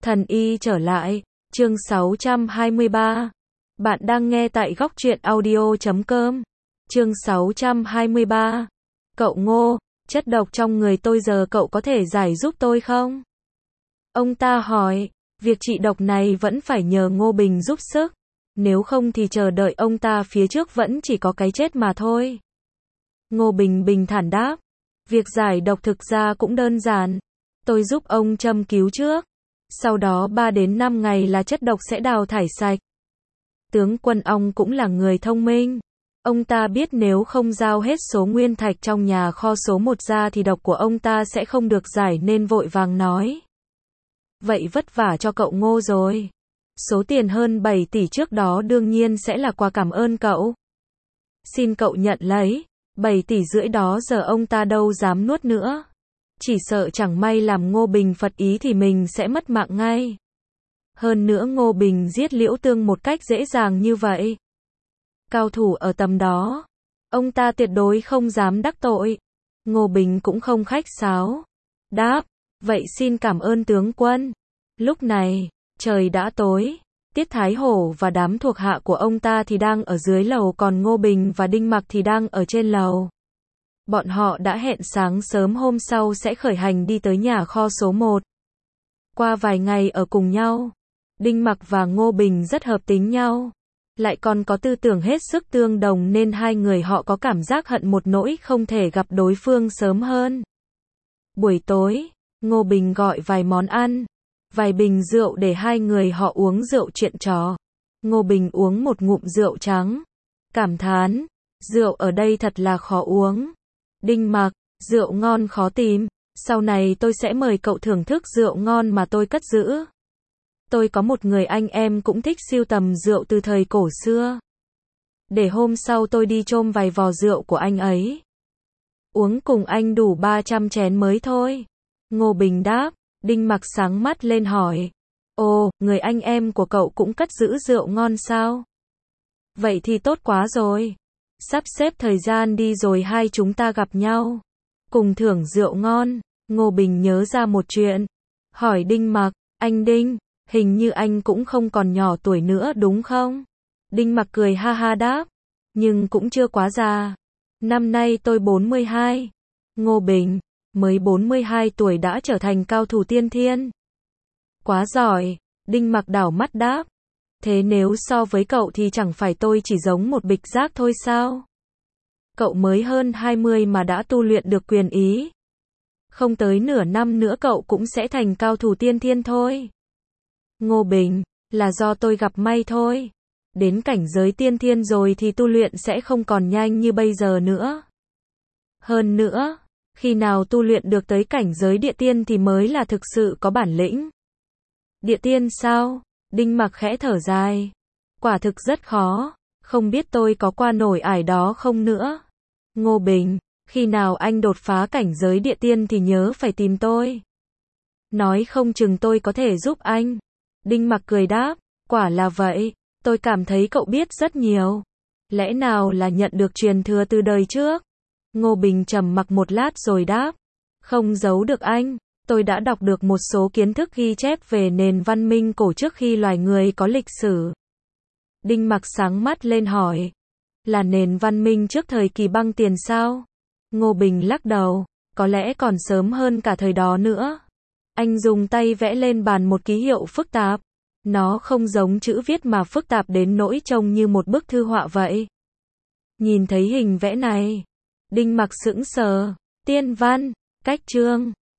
Thần y trở lại, chương 623. Bạn đang nghe tại góc truyện audio.com. Chương 623. Cậu Ngô, chất độc trong người tôi giờ cậu có thể giải giúp tôi không? Ông ta hỏi, việc trị độc này vẫn phải nhờ Ngô Bình giúp sức, nếu không thì chờ đợi ông ta phía trước vẫn chỉ có cái chết mà thôi. Ngô Bình bình thản đáp, việc giải độc thực ra cũng đơn giản, tôi giúp ông châm cứu trước, sau đó 3 đến 5 ngày là chất độc sẽ đào thải sạch. Tướng quân Ong cũng là người thông minh. Ông ta biết nếu không giao hết số nguyên thạch trong nhà kho số 1 ra thì độc của ông ta sẽ không được giải nên vội vàng nói. Vậy vất vả cho cậu Ngô rồi. Số tiền hơn 7 tỷ trước đó đương nhiên sẽ là quà cảm ơn cậu. Xin cậu nhận lấy, 7 tỷ rưỡi đó giờ ông ta đâu dám nuốt nữa. Chỉ sợ chẳng may làm Ngô Bình phật ý thì mình sẽ mất mạng ngay. Hơn nữa Ngô Bình giết Liễu Tương một cách dễ dàng như vậy. Cao thủ ở tầm đó, ông ta tuyệt đối không dám đắc tội. Ngô Bình cũng không khách sáo. Đáp, vậy xin cảm ơn tướng quân. Lúc này, trời đã tối. Tiết Thái Hổ và đám thuộc hạ của ông ta thì đang ở dưới lầu, còn Ngô Bình và Đinh Mặc thì đang ở trên lầu. Bọn họ đã hẹn sáng sớm hôm sau sẽ khởi hành đi tới nhà kho số 1. Qua vài ngày ở cùng nhau, Đinh Mặc và Ngô Bình rất hợp tính nhau. Lại còn có tư tưởng hết sức tương đồng nên hai người họ có cảm giác hận một nỗi không thể gặp đối phương sớm hơn. Buổi tối, Ngô Bình gọi vài món ăn, vài bình rượu để hai người họ uống rượu chuyện trò. Ngô Bình uống một ngụm rượu trắng, cảm thán, rượu ở đây thật là khó uống. Đinh Mặc, rượu ngon khó tìm, sau này tôi sẽ mời cậu thưởng thức rượu ngon mà tôi cất giữ. Tôi có một người anh em cũng thích sưu tầm rượu từ thời cổ xưa. Để hôm sau tôi đi chôm vài vò rượu của anh ấy. Uống cùng anh đủ 300 chén mới thôi. Ngô Bình đáp. Đinh Mặc sáng mắt lên hỏi. Ồ, người anh em của cậu cũng cất giữ rượu ngon sao? Vậy thì tốt quá rồi. Sắp xếp thời gian đi rồi hai chúng ta gặp nhau. Cùng thưởng rượu ngon. Ngô Bình nhớ ra một chuyện. Hỏi Đinh Mặc, anh Đinh, hình như anh cũng không còn nhỏ tuổi nữa đúng không? Đinh Mặc cười ha ha đáp. Nhưng cũng chưa quá già. Năm nay tôi 42. Ngô Bình, mới 42 tuổi đã trở thành cao thủ tiên thiên. Quá giỏi, Đinh Mặc đảo mắt đáp. Thế nếu so với cậu thì chẳng phải tôi chỉ giống một bịch rác thôi sao? Cậu mới hơn 20 mà đã tu luyện được quyền ý. Không tới nửa năm nữa cậu cũng sẽ thành cao thủ tiên thiên thôi. Ngô Bình, là do tôi gặp may thôi. Đến cảnh giới tiên thiên rồi thì tu luyện sẽ không còn nhanh như bây giờ nữa. Hơn nữa, khi nào tu luyện được tới cảnh giới địa tiên thì mới là thực sự có bản lĩnh. Địa tiên sao? Đinh Mặc khẽ thở dài. Quả thực rất khó, không biết tôi có qua nổi ải đó không nữa. Ngô Bình, khi nào anh đột phá cảnh giới địa tiên thì nhớ phải tìm tôi. Nói không chừng tôi có thể giúp anh. Đinh Mặc cười đáp, quả là vậy, tôi cảm thấy cậu biết rất nhiều. Lẽ nào là nhận được truyền thừa từ đời trước? Ngô Bình trầm mặc một lát rồi đáp, không giấu được anh, tôi đã đọc được một số kiến thức ghi chép về nền văn minh cổ trước khi loài người có lịch sử. Đinh Mặc sáng mắt lên hỏi, là nền văn minh trước thời kỳ băng tiền sao? Ngô Bình lắc đầu, có lẽ còn sớm hơn cả thời đó nữa. Anh dùng tay vẽ lên bàn một ký hiệu phức tạp. Nó không giống chữ viết mà phức tạp đến nỗi trông như một bức thư họa vậy. Nhìn thấy hình vẽ này, Đinh Mặc sững sờ. Tiên văn, cách chương.